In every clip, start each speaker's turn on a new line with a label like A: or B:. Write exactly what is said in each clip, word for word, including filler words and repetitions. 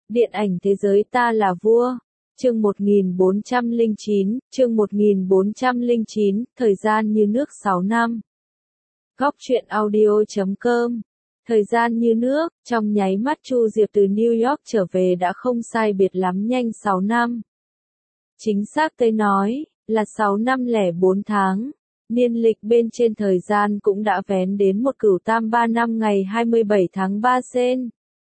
A: Điện ảnh thế giới ta là vua. Chương một nghìn bốn trăm lẻ chín, chương một nghìn bốn trăm lẻ chín, thời gian như nước sáu năm. Góc truyện audio chấm com. Thời gian như nước, trong nháy mắt Chu Diệp từ New York trở về đã không sai biệt lắm nhanh sáu năm. Chính xác tới nói, là sáu năm lẻ bốn tháng. Niên lịch bên trên thời gian cũng đã vén đến một cửu tam ba năm ngày hai mươi bảy tháng ba sen.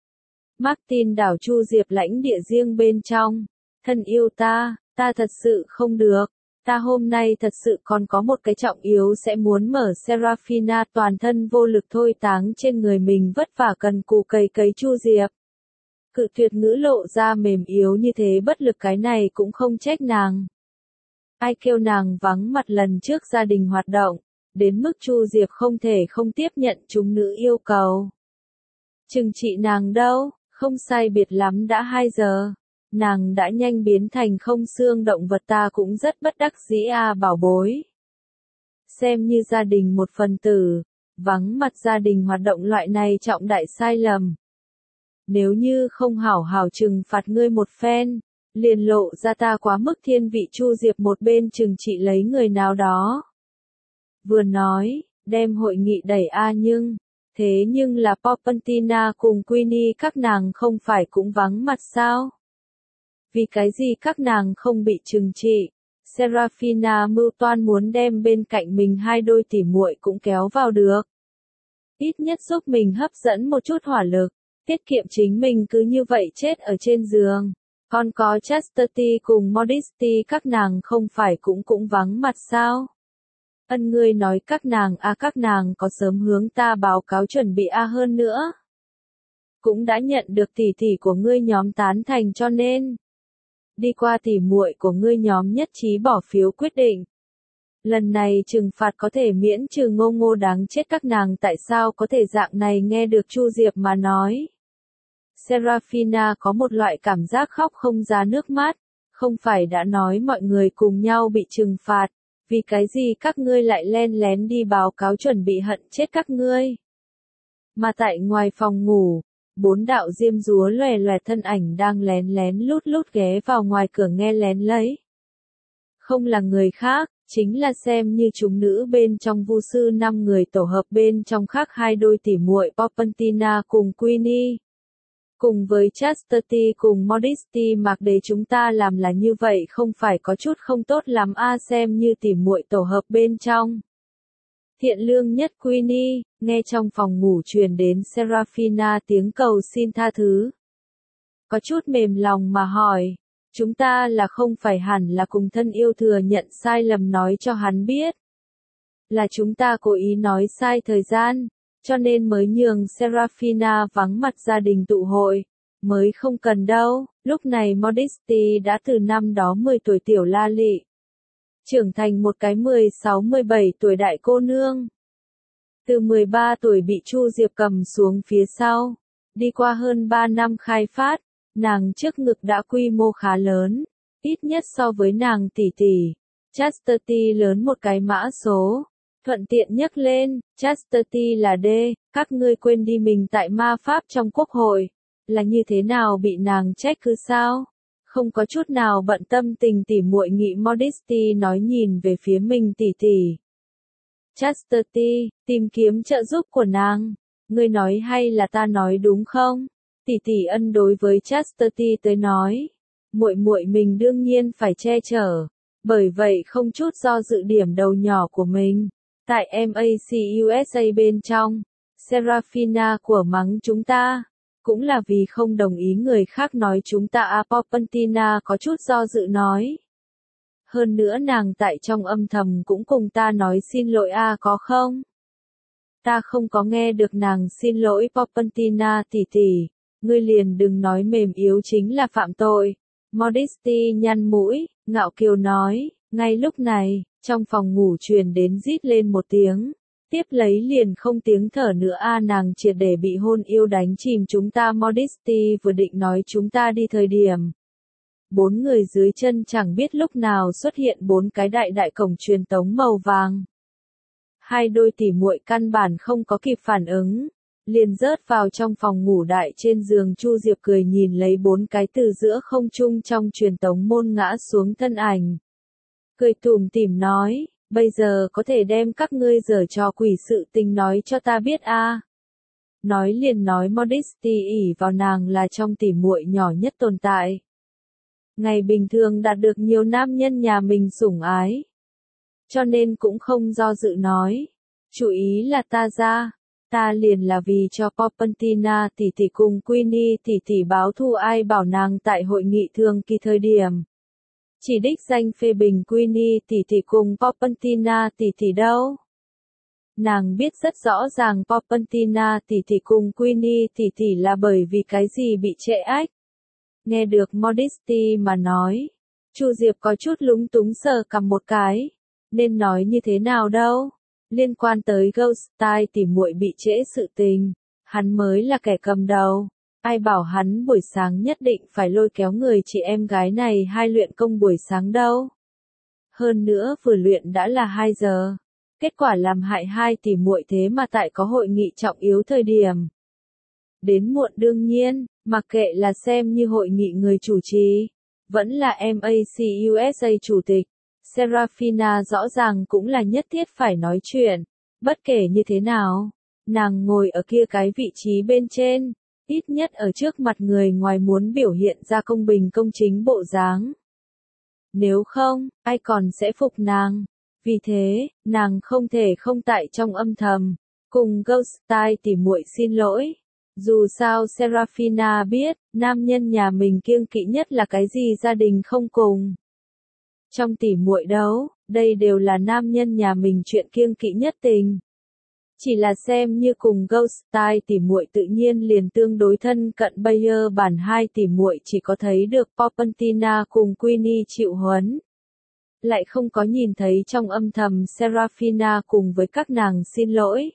A: Martin đảo Chu Diệp lãnh địa riêng bên trong. Thân yêu ta, ta thật sự không được. Ta hôm nay thật sự còn có một cái trọng yếu sẽ muốn mở. Serafina toàn thân vô lực thôi táng trên người mình vất vả cần cù cày cấy Chu Diệp. Cự tuyệt ngữ lộ ra mềm yếu như thế bất lực, cái này cũng không trách nàng. Ai kêu nàng vắng mặt lần trước gia đình hoạt động, đến mức Chu Diệp không thể không tiếp nhận chúng nữ yêu cầu. Chừng trị nàng đâu, không sai biệt lắm đã hai giờ. Nàng đã nhanh biến thành không xương động vật, ta cũng rất bất đắc dĩ à bảo bối. Xem như gia đình một phần tử, vắng mặt gia đình hoạt động loại này trọng đại sai lầm. Nếu như không hảo hảo trừng phạt ngươi một phen, liền lộ ra ta quá mức thiên vị. Chu Diệp một bên trừng trị lấy người nào đó. Vừa nói, đem hội nghị đẩy a nhưng, thế nhưng là Popentina cùng Queenie các nàng không phải cũng vắng mặt sao? Vì cái gì các nàng không bị trừng trị? Serafina mưu toan muốn đem bên cạnh mình hai đôi tỉ muội cũng kéo vào được. Ít nhất giúp mình hấp dẫn một chút hỏa lực, tiết kiệm chính mình cứ như vậy chết ở trên giường. Còn có Chastity cùng Modesty các nàng không phải cũng cũng vắng mặt sao? Ân ngươi nói các nàng a à, các nàng có sớm hướng ta báo cáo chuẩn bị a à hơn nữa. Cũng đã nhận được tỷ tỷ của ngươi nhóm tán thành cho nên. Đi qua tỉ muội của ngươi nhóm nhất trí bỏ phiếu quyết định. Lần này trừng phạt có thể miễn trừ ngô ngô đáng chết các nàng tại sao có thể dạng này nghe được Chu Diệp mà nói. Serafina có một loại cảm giác khóc không ra nước mắt, không phải đã nói mọi người cùng nhau bị trừng phạt, vì cái gì các ngươi lại len lén đi báo cáo chuẩn bị hận chết các ngươi. Mà tại ngoài phòng ngủ, bốn đạo diêm dúa lòe lòe thân ảnh đang lén lén lút lút ghé vào ngoài cửa nghe lén lấy. Không là người khác, chính là xem như chúng nữ bên trong vu sư năm người tổ hợp bên trong khác hai đôi tỉ muội Popentina cùng Queenie. Cùng với Chastity cùng Modesty mặc để chúng ta làm là như vậy không phải có chút không tốt lắm a à, xem như tỉ muội tổ hợp bên trong. Thiện lương nhất Queenie, nghe trong phòng ngủ truyền đến Serafina tiếng cầu xin tha thứ. Có chút mềm lòng mà hỏi, chúng ta là không phải hẳn là cùng thân yêu thừa nhận sai lầm nói cho hắn biết. Là chúng ta cố ý nói sai thời gian, cho nên mới nhường Serafina vắng mặt gia đình tụ hội, mới không cần đâu. Lúc này Modesty đã từ năm đó mười tuổi tiểu la lị, trưởng thành một cái mười sáu mười bảy tuổi đại cô nương. Từ mười ba tuổi bị Chu Diệp cầm xuống phía sau, đi qua hơn ba năm khai phát, nàng trước ngực đã quy mô khá lớn, ít nhất so với nàng tỷ tỷ. Chastity lớn một cái mã số. Thuận tiện nhắc lên, Chastity là D, các ngươi quên đi mình tại ma pháp trong quốc hội, là như thế nào bị nàng trách cứ sao? Không có chút nào bận tâm tình tỉ muội nghị. Modesty nói nhìn về phía mình tỷ tỷ. Chastity, tìm kiếm trợ giúp của nàng. Ngươi nói hay là ta nói đúng không? Tỷ tỷ ân đối với Chastity tới nói, muội muội mình đương nhiên phải che chở, bởi vậy không chút do dự điểm đầu nhỏ của mình. Tại em a xê u ét a bên trong, Serafina của mắng chúng ta, cũng là vì không đồng ý người khác nói chúng ta a à, Popentina có chút do dự nói. Hơn nữa nàng tại trong âm thầm cũng cùng ta nói xin lỗi a à, có không? Ta không có nghe được nàng xin lỗi. Popentina tỷ tỷ, ngươi liền đừng nói mềm yếu chính là phạm tội. Modesty nhăn mũi, ngạo kiều nói, ngay lúc này. Trong phòng ngủ truyền đến rít lên một tiếng, tiếp lấy liền không tiếng thở nữa a à, nàng triệt để bị hôn yêu đánh chìm chúng ta. Modesty vừa định nói chúng ta đi thời điểm. Bốn người dưới chân chẳng biết lúc nào xuất hiện bốn cái đại đại cổng truyền tống màu vàng. Hai đôi tỉ muội căn bản không có kịp phản ứng, liền rớt vào trong phòng ngủ đại trên giường. Chu Diệp cười nhìn lấy bốn cái từ giữa không trung trong truyền tống môn ngã xuống thân ảnh. Cười tủm tỉm nói, bây giờ có thể đem các ngươi giở trò quỷ sự tình nói cho ta biết a. À? Nói liền nói Modesty ỷ vào nàng là trong tỉ muội nhỏ nhất tồn tại. Ngày bình thường đạt được nhiều nam nhân nhà mình sủng ái. Cho nên cũng không do dự nói. Chủ ý là ta ra. Ta liền là vì cho Popentina tỷ tỷ cùng Queenie tỷ tỷ báo thù, ai bảo nàng tại hội nghị thường kỳ thời điểm. Chỉ đích danh phê bình Queenie tỷ tỷ cùng Popentina tỷ tỷ đâu. Nàng biết rất rõ ràng Popentina tỷ tỷ cùng Queenie tỷ tỷ là bởi vì cái gì bị trễ ách. Nghe được Modesty mà nói, Chu Diệp có chút lúng túng sờ cầm một cái. Nên nói như thế nào đâu? Liên quan tới Ghost Style tỉ muội bị trễ sự tình, hắn mới là kẻ cầm đầu. Ai bảo hắn buổi sáng nhất định phải lôi kéo người chị em gái này hai luyện công buổi sáng đâu. Hơn nữa vừa luyện đã là hai giờ. Kết quả làm hại hai tỉ muội thế mà tại có hội nghị trọng yếu thời điểm. Đến muộn đương nhiên, mặc kệ là xem như hội nghị người chủ trì, vẫn là em a xê u ét a chủ tịch. Serafina rõ ràng cũng là nhất thiết phải nói chuyện. Bất kể như thế nào, nàng ngồi ở kia cái vị trí bên trên, ít nhất ở trước mặt người ngoài muốn biểu hiện ra công bình công chính bộ dáng. Nếu không, ai còn sẽ phục nàng. Vì thế, nàng không thể không tại trong âm thầm, cùng Ghost Style tỉ muội xin lỗi. Dù sao Serafina biết, nam nhân nhà mình kiêng kỵ nhất là cái gì gia đình không cùng. Trong tỉ muội đấu, đây đều là nam nhân nhà mình chuyện kiêng kỵ nhất tình. Chỉ là xem như cùng Ghost Style tỉ muội tự nhiên liền tương đối thân cận, bây giờ bản hai tỉ muội chỉ có thấy được Popentina cùng Queenie chịu huấn. Lại không có nhìn thấy trong âm thầm Serafina cùng với các nàng xin lỗi.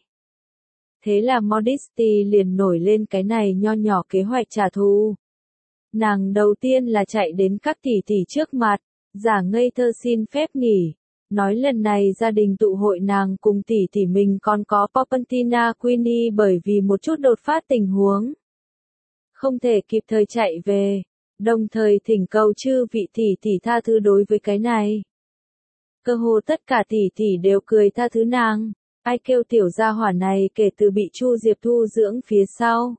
A: Thế là Modesty liền nổi lên cái này nho nhỏ kế hoạch trả thù. Nàng đầu tiên là chạy đến các tỷ tỷ trước mặt, giả ngây thơ xin phép nghỉ, nói lần này gia đình tụ hội nàng cùng tỷ tỷ mình còn có Popentina Queenie bởi vì một chút đột phát tình huống. Không thể kịp thời chạy về, đồng thời thỉnh cầu chư vị tỷ tỷ tha thứ đối với cái này. Cơ hồ tất cả tỷ tỷ đều cười tha thứ nàng. Ai kêu tiểu gia hỏa này kể từ bị Chu Diệp thu dưỡng phía sau.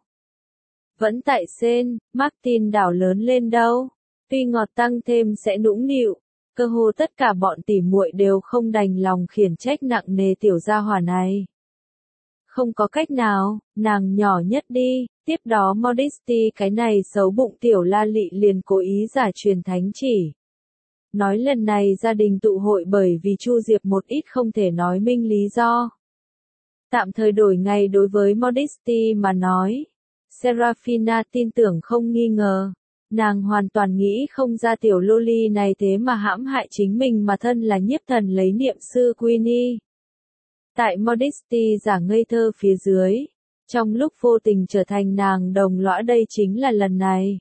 A: Vẫn tại Sen, Martin đảo lớn lên đâu. Tuy ngọt tăng thêm sẽ nũng nịu. Cơ hồ tất cả bọn tỉ muội đều không đành lòng khiển trách nặng nề tiểu gia hỏa này. Không có cách nào, nàng nhỏ nhất đi. Tiếp đó Modesty cái này xấu bụng tiểu la lị liền cố ý giả truyền thánh chỉ. Nói lần này gia đình tụ hội bởi vì Chu Diệp một ít không thể nói minh lý do. Tạm thời đổi ngày đối với Modesty mà nói. Serafina tin tưởng không nghi ngờ. Nàng hoàn toàn nghĩ không ra tiểu loli này thế mà hãm hại chính mình mà thân là nhiếp thần lấy niệm sư Queenie. Tại Modesty giả ngây thơ phía dưới. Trong lúc vô tình trở thành nàng đồng lõa, đây chính là lần này.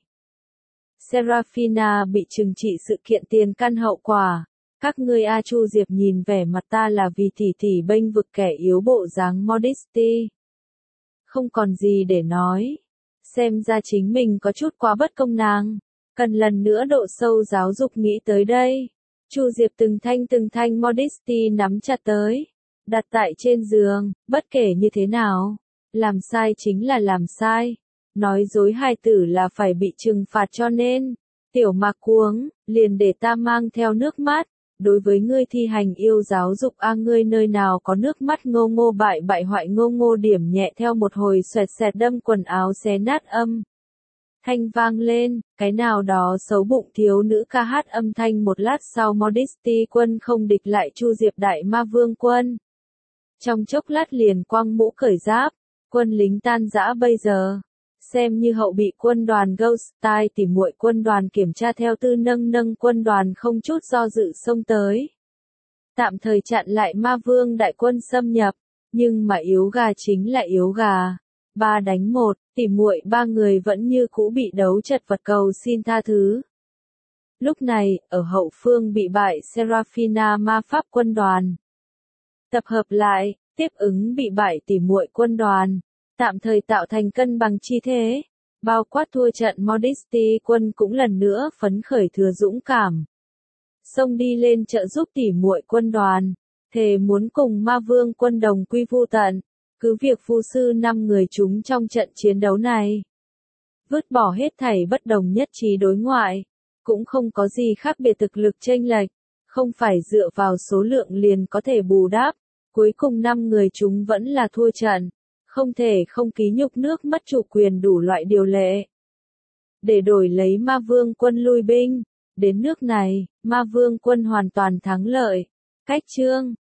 A: Serafina bị trừng trị sự kiện tiền căn hậu quả. Các ngươi A Chu Diệp nhìn vẻ mặt ta là vì tỷ tỷ bênh vực kẻ yếu bộ dáng Modesty. Không còn gì để nói. Xem ra chính mình có chút quá bất công nàng. Cần lần nữa độ sâu giáo dục nghĩ tới đây. Chu Diệp từng thanh từng thanh Modesty nắm chặt tới. Đặt tại trên giường, bất kể như thế nào. Làm sai chính là làm sai. Nói dối hài tử là phải bị trừng phạt, cho nên. Tiểu mạc cuống, liền để ta mang theo nước mắt. Đối với ngươi thi hành yêu giáo dục a, ngươi nơi nào có nước mắt ngô ngô bại bại hoại ngô ngô điểm nhẹ theo một hồi xoẹt xẹt đâm quần áo xé nát âm. Thanh vang lên, cái nào đó xấu bụng thiếu nữ ca hát âm thanh. Một lát sau Modesty quân không địch lại Chu Diệp đại ma vương quân. Trong chốc lát liền quăng mũ cởi giáp, quân lính tan rã bây giờ. Xem như hậu bị quân đoàn Ghost Style tỉ muội quân đoàn kiểm tra theo tư nâng nâng quân đoàn không chút do dự xông tới. Tạm thời chặn lại ma vương đại quân xâm nhập, nhưng mà yếu gà chính là yếu gà. Ba đánh một, tỉ muội ba người vẫn như cũ bị đấu chật vật cầu xin tha thứ. Lúc này, ở hậu phương bị bại Serafina ma pháp quân đoàn. Tập hợp lại, tiếp ứng bị bại tỉ muội quân đoàn. tạm thời tạo thành cân bằng chi thế. Bao quát thua trận Modesty quân cũng lần nữa phấn khởi thừa dũng cảm. Xông đi lên trợ giúp tỉ muội quân đoàn, thề muốn cùng ma vương quân đồng quy vu tận. Cứ việc phu sư năm người chúng trong trận chiến đấu này. Vứt bỏ hết thảy bất đồng nhất trí đối ngoại. Cũng không có gì khác biệt thực lực chênh lệch. Không phải dựa vào số lượng liền có thể bù đắp. Cuối cùng năm người chúng vẫn là thua trận. Không thể không ký nhục nước mất chủ quyền đủ loại điều lệ. Để đổi lấy ma vương quân lui binh. Đến nước này, ma vương quân hoàn toàn thắng lợi. Cách chương